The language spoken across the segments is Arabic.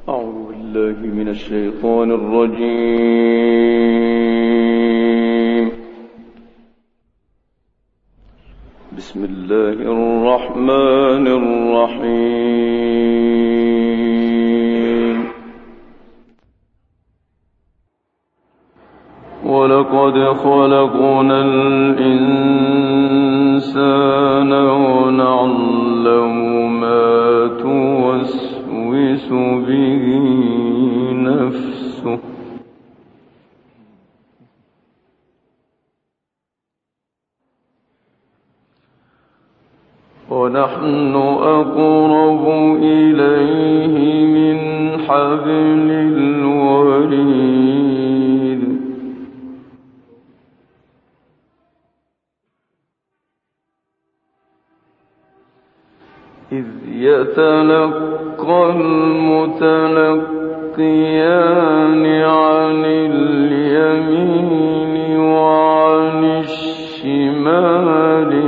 أعوذ بالله من الشيطان الرجيم. بسم الله الرحمن الرحيم. ولقد خلقنا الإنسان ونعلم ما توسوس به نفسه ونحن أقرب إليه من حبل الوريد. إذ يتلقى المتلقيان عن اليمين وعن الشمال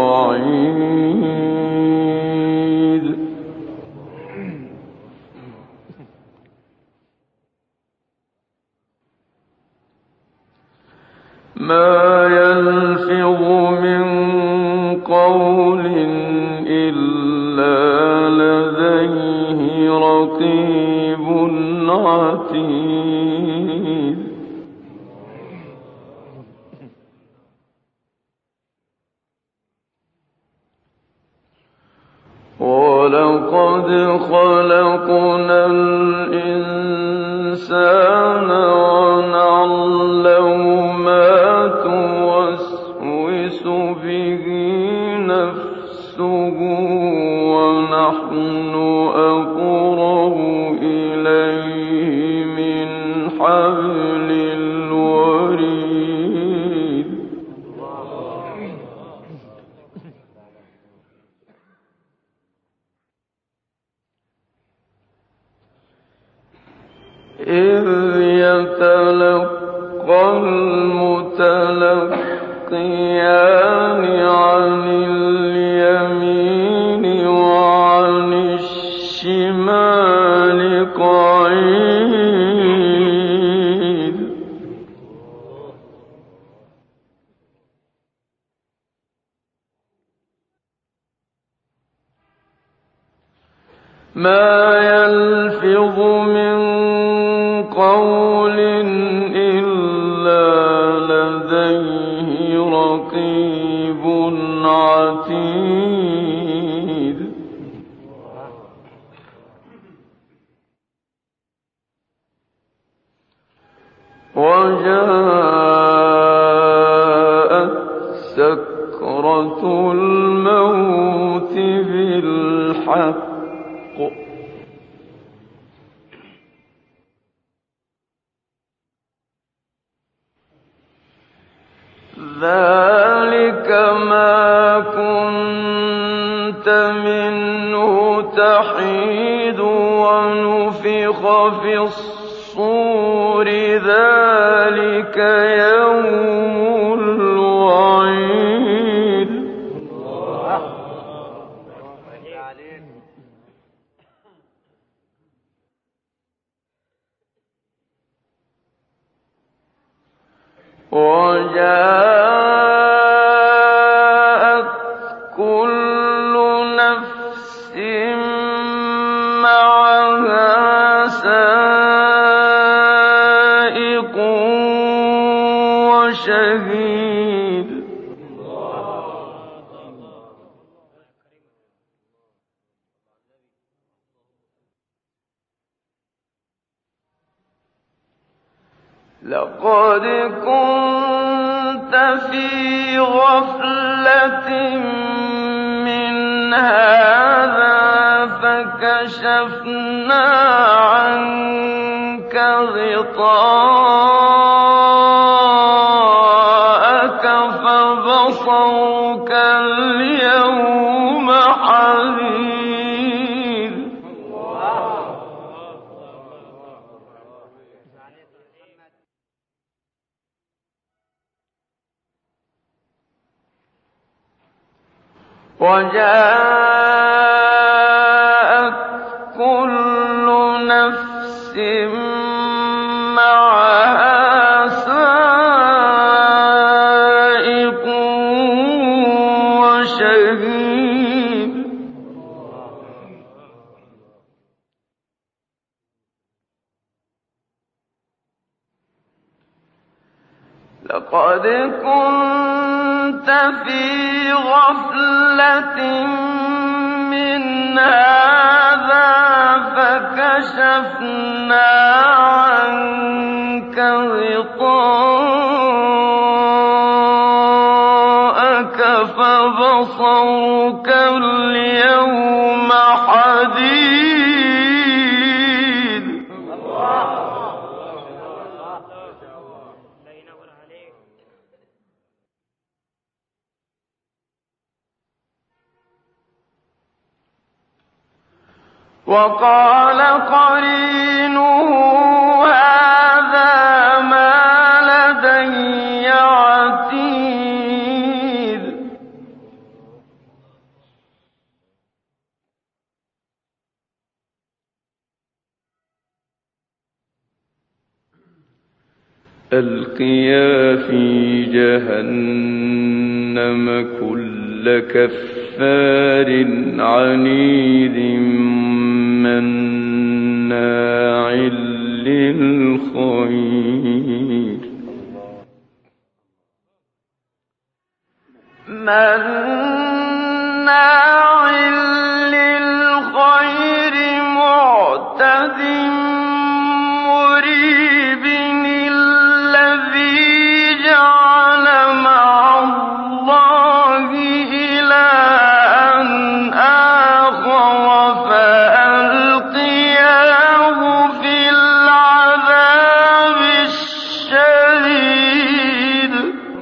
قعيد. ما يلفظ من قول إلا لديه رقيب عتيد. ولقد خلقنا الإنسان ونعلم ما توسوس به نفسه ونحن أقرب إليه من حبل الوريد. إذ يتلقى المتلقيان عن اليمين وعن الشمال قعيد. ما يلفظ من قول إلا لديه رقيب عتيد. وجاءت سكرة الموت بالحق ذلك ما كنت منه تحيد. ونفخ في الصور ذلك يوم الوعيد. وجاءت كل نفس معها سائق وشهيد. لقد كنت في غفلة من هذا فكشفنا عنك غطاءك فبصرك اليوم حديد. وجاءت كل نفس نَفْسٍ مَّعَهَا سَائِقٌ وَشَهِيدٌ لَقَدْ كُنتَ فِي غَفْلَةٍ مِّنْ هَٰذَا فَكَشَفْنَا عَنكَ غِطَاءَكَ فَبَصَرُكَ الْيَوْمَ حَدِيدٌ وَقَالَ قَرِينُهُ هَٰذَا مَا لَدَيَّ عَتِيدٌ أَلْقِيَا فِي جَهَنَّمَ كُلَّ كَفَّارٍ عَنِيدٍ مَّنَّاعٍ لِّلْخَيْرِ مُعْتَدٍ مُّرِيبٍ الَّذِي جَعَلَ مَعَ اللَّهِ إِلَٰهًا آخَرَ فَأَلْقِيَاهُ فِي الْعَذَابِ الشَّدِيدِ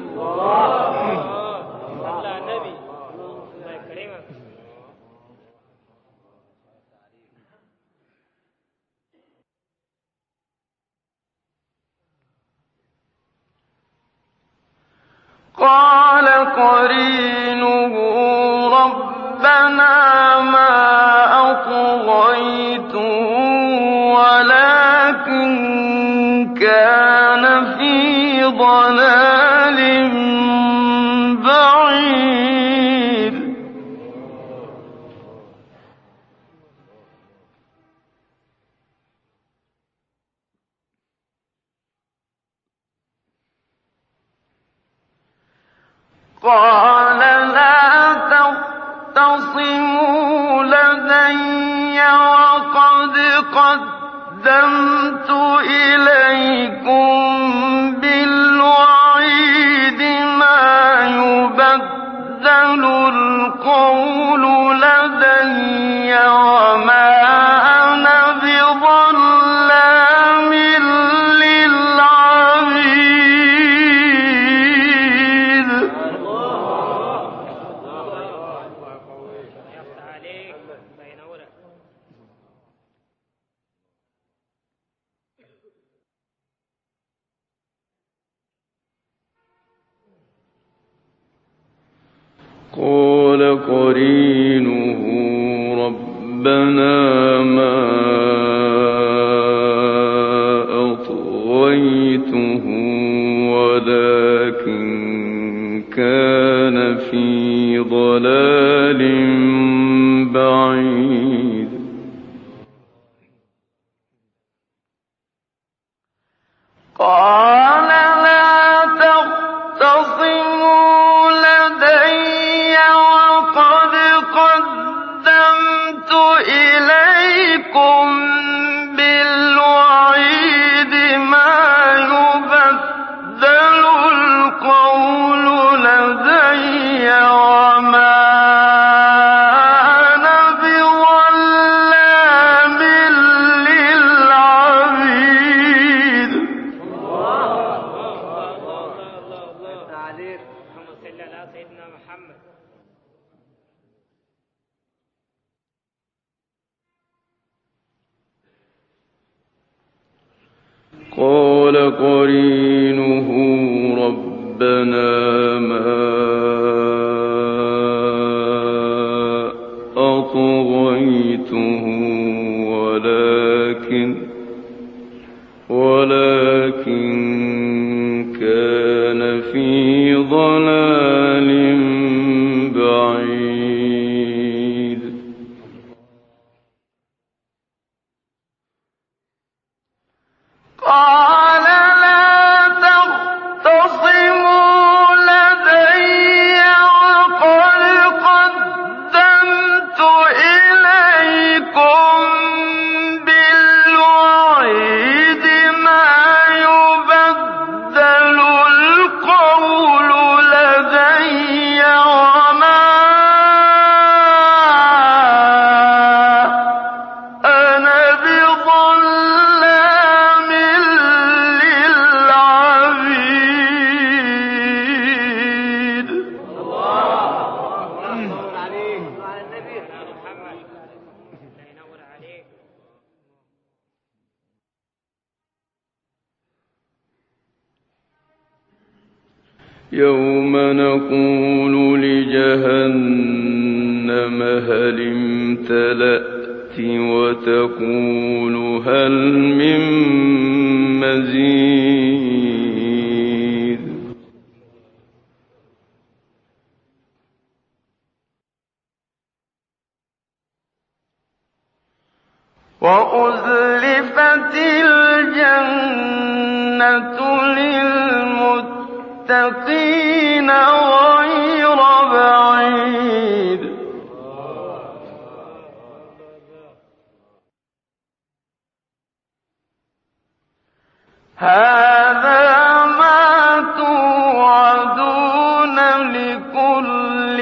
قَالَ قَرِينُهُ رَبَّنَا مَا أَطْغَيْتُهُ وَلَٰكِن كَانَ فِي ضَلَالٍ بَعِيدٍ قَالَ لَا تَخْتَصِمُوا لَدَيَّ وَقَدْ قَدَّمْتُ إِلَيْكُم بِالْوَعِيدِ مَا يُبَدَّلُ الْقَوْلُ لَدَيَّ وَمَا أَنَا بِظَلَّامٍ لِّلْعَبِيدِ قَالَ قَرِينُهُ رَبَّنَا مَا أَطْغَيْتُهُ وَلَٰكِن كَانَ فِي ضَلَالٍ بَعِيدٍ قَالَ لَا تَخْتَصِمُوا لَدَيَّ وَقَدْ قَدَّمْتُ إِلَيْكُم يوم نقول لجهنم هل امتلأت وتقول هل من مزيد وأزلفت الجنة للمتقين غير بعيد هذا ما توعدون لكل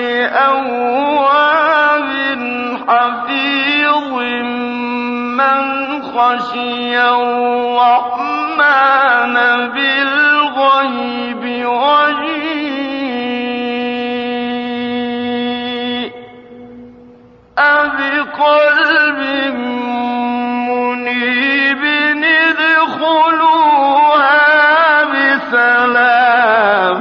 أواب حفيظ من خشي الرحمن بالغيب وجيء بقلب منيب ادخلوها بسلام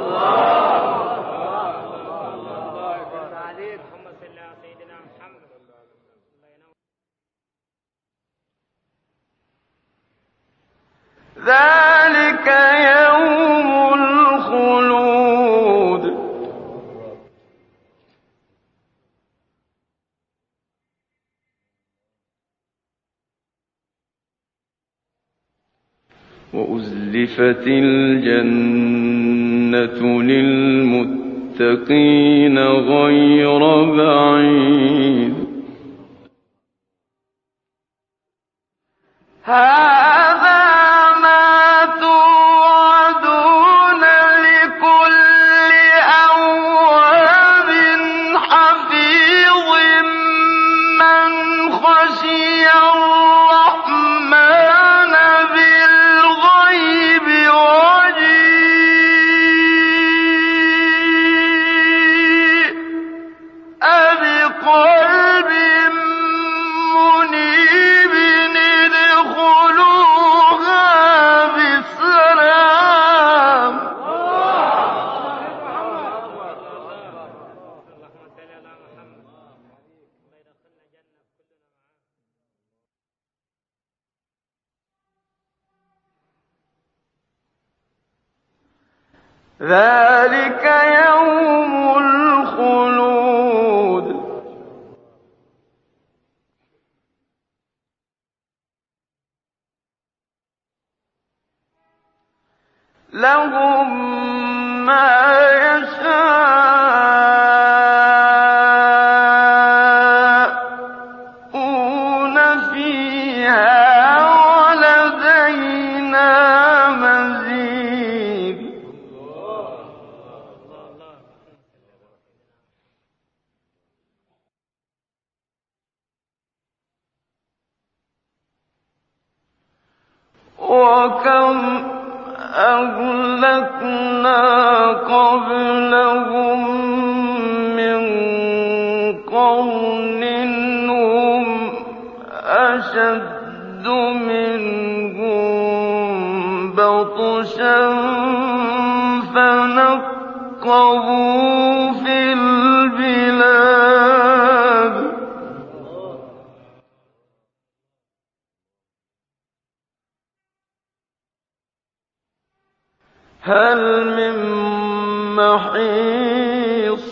ذلك يوم الخلود وأزلفت الجنة للمتقين غير بعيد هذا ما توعدون لكل أواب حفيظ من خشي الرحمن بالغيب وجيء بقلب منيب ادخلوها بسلام ذلك يوم الخلود لهم ما يشاءون فيها ولدينا مزيد وكم أهلكنا قبلهم من قرن هم أشد منهم بطشا فنقبوا في البلاد هل من محيص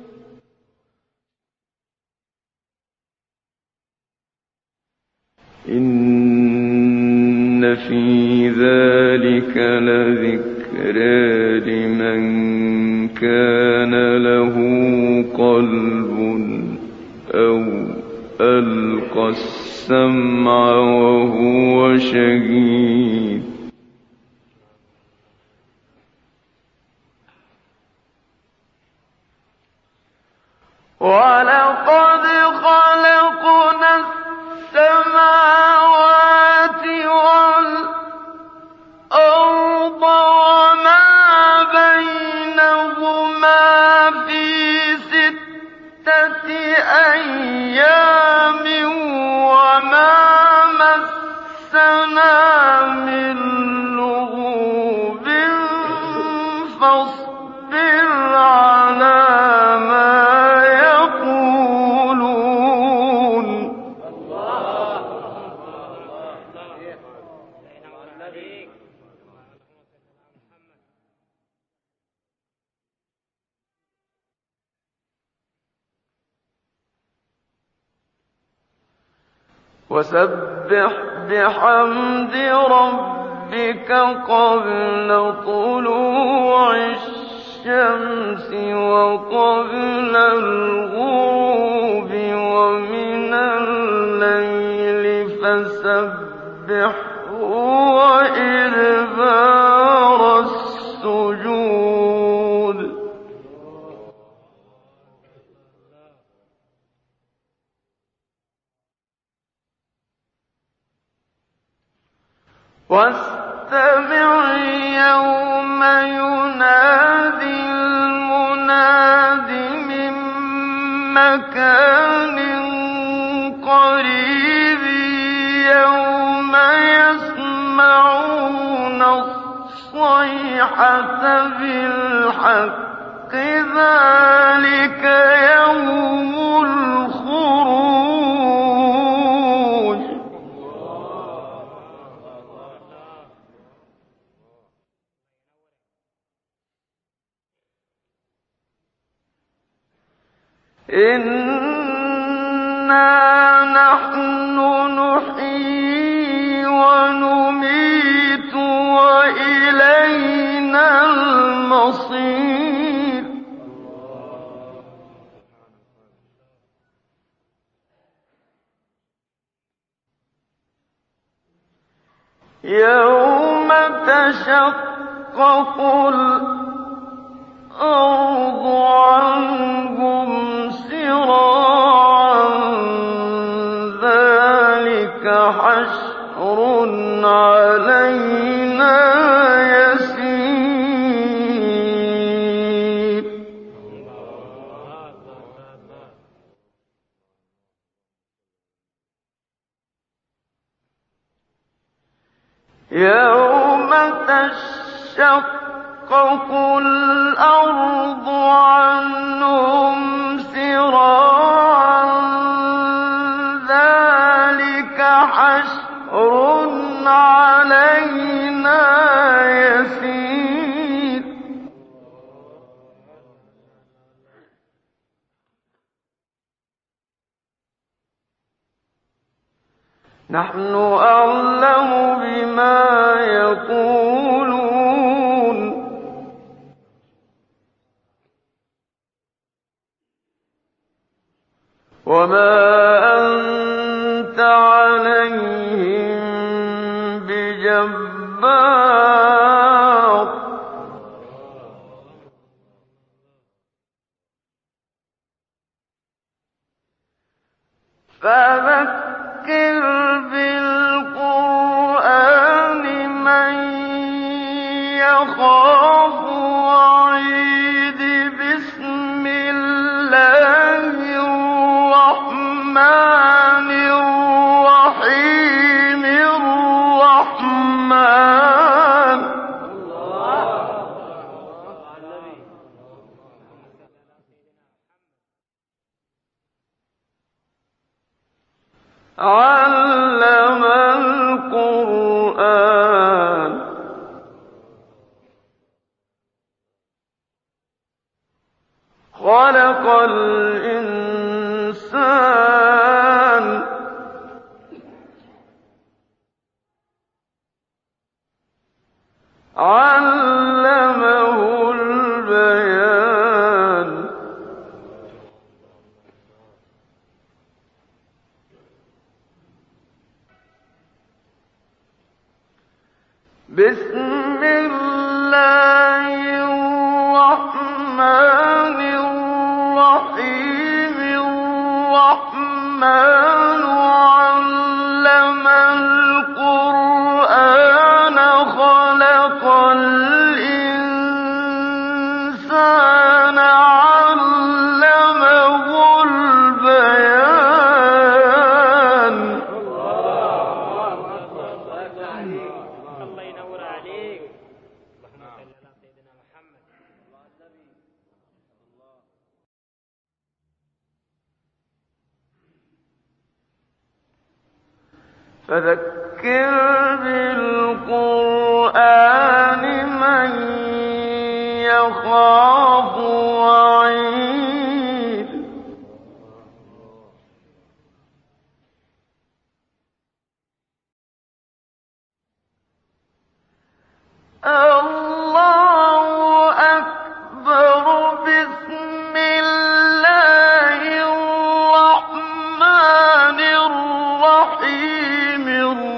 إن في ذلك لذكرى لمن كان له قلب أو ألقى السمع وهو شهيد ولقد خلقنا السماوات والأرض وما بينهما في 6 أيام وما مسنا من لغوب فاصبر وسبح بحمد ربك قبل طلوع الشمس وقبل الغروب ومن الليل فسبحه وإدبار السجود. واستمع يوم ينادي المناد من مكان قريب يوم يسمعون الصيحة بالحق ذلك يوم الخروج. إنا نحن نحيي ونميت وإلينا المصير. يوم تشقق الأرض عنهم سراعا ذلك حشر علينا يسير. يوم تشقق الأرض عنهم سراعا ذلك حشر علينا يسير. نحن أعلم بما يقولون وما أنت عليهم بجبار. فذكر بالقرآن من يخاف وعيد. بسم الله الرحمن الرحيم. الرحمن علم القرآن خلق الإنسان علمه البيان. بسم الله الرحمن الرحيم. الرحمن علم القرآن خلق الإنسان علمه البيان. الله ينور عليك. اللهم صل على سيدنا محمد. فذكر بالقرآن من يخاف وعيد. الرحيم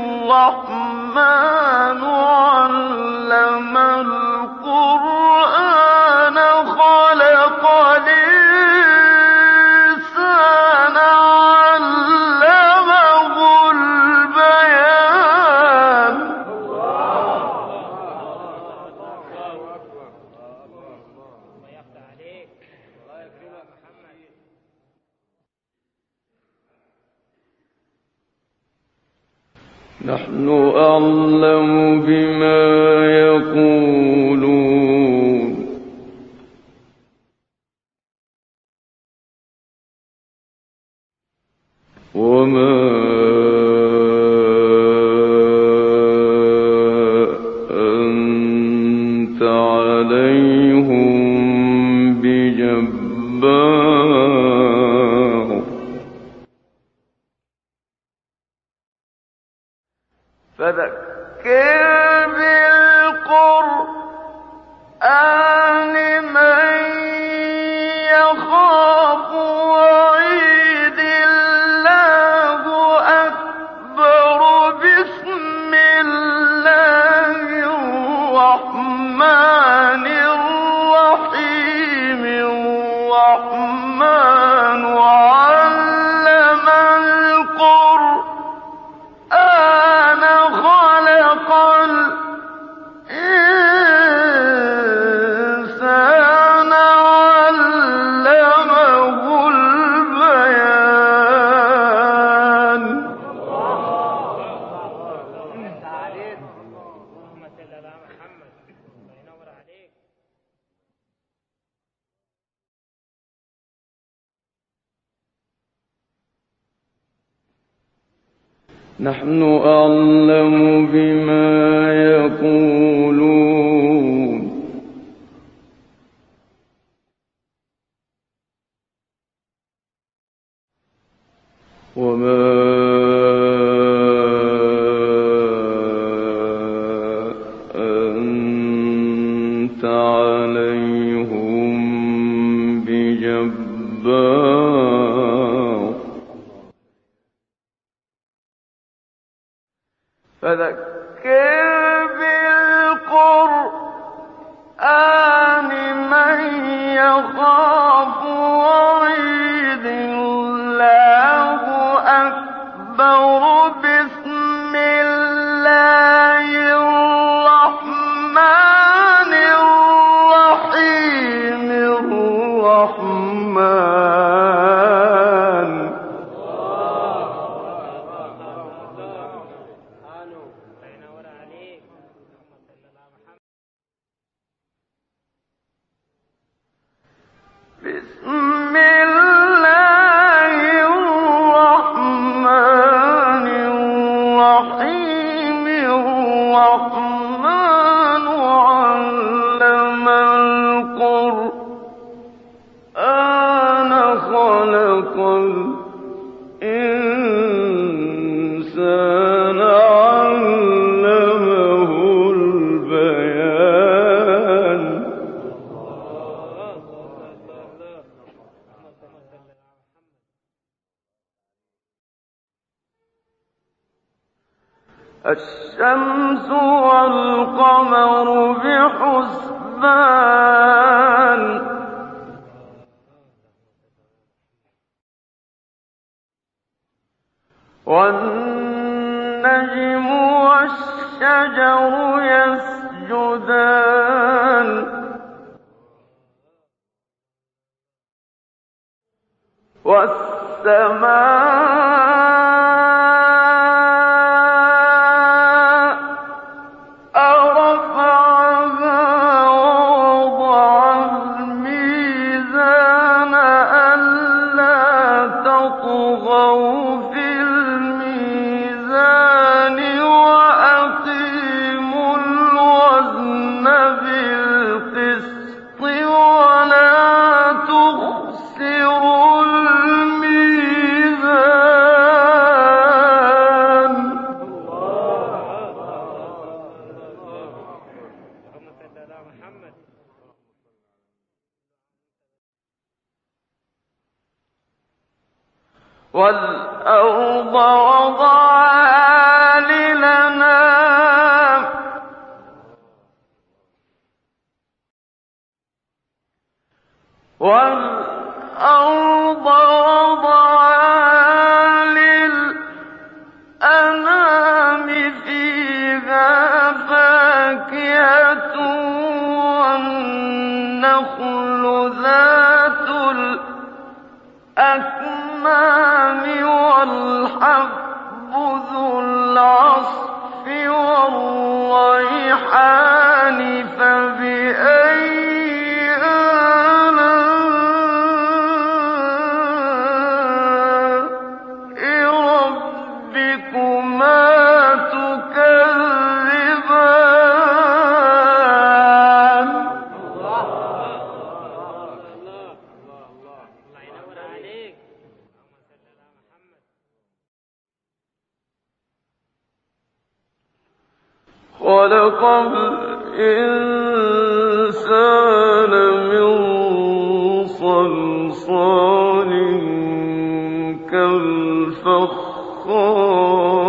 الرحمن علم القرآن خلق الإنسان علمه البيان نحن أعلم بما يقولون وما أنت عليهم بجبار فذكر بالقرآن من يخاف وعيد الله أكبر بسم الله الرحمن الرحيم الرحمن علم القرآن خلق الإنسان علمه البيان اللهم صل على محمد. الله ينور عليك. نحن أعلم بما يقولون وما أنت عليهم بجبار فذكر بالقرآن من يخاف وعيد الله أكبر بسم الله الرحمن الرحيم الرحمن الله ينور عليك. اللهم صل على محمد. بسم الله الرحمن الرحيم الرحمن علم القرآن خلق الإنسان علمه البيان الشمس والقمر بحسبان والنجم والشجر يسجدان والسماء رفعها ووضع الميزان ألا تطغوا في الميزان وأقيموا الوزن بالقسط ولا تخسروا الميزان اللهم صل على محمد. والأرض وضعها وضعها للأنام والأرض وضعها للأنام فيها فاكهة والنخل ذات الأكمام والحب ذو العصف والريحان فبأي خلق الإنسان من صلصال كالفخار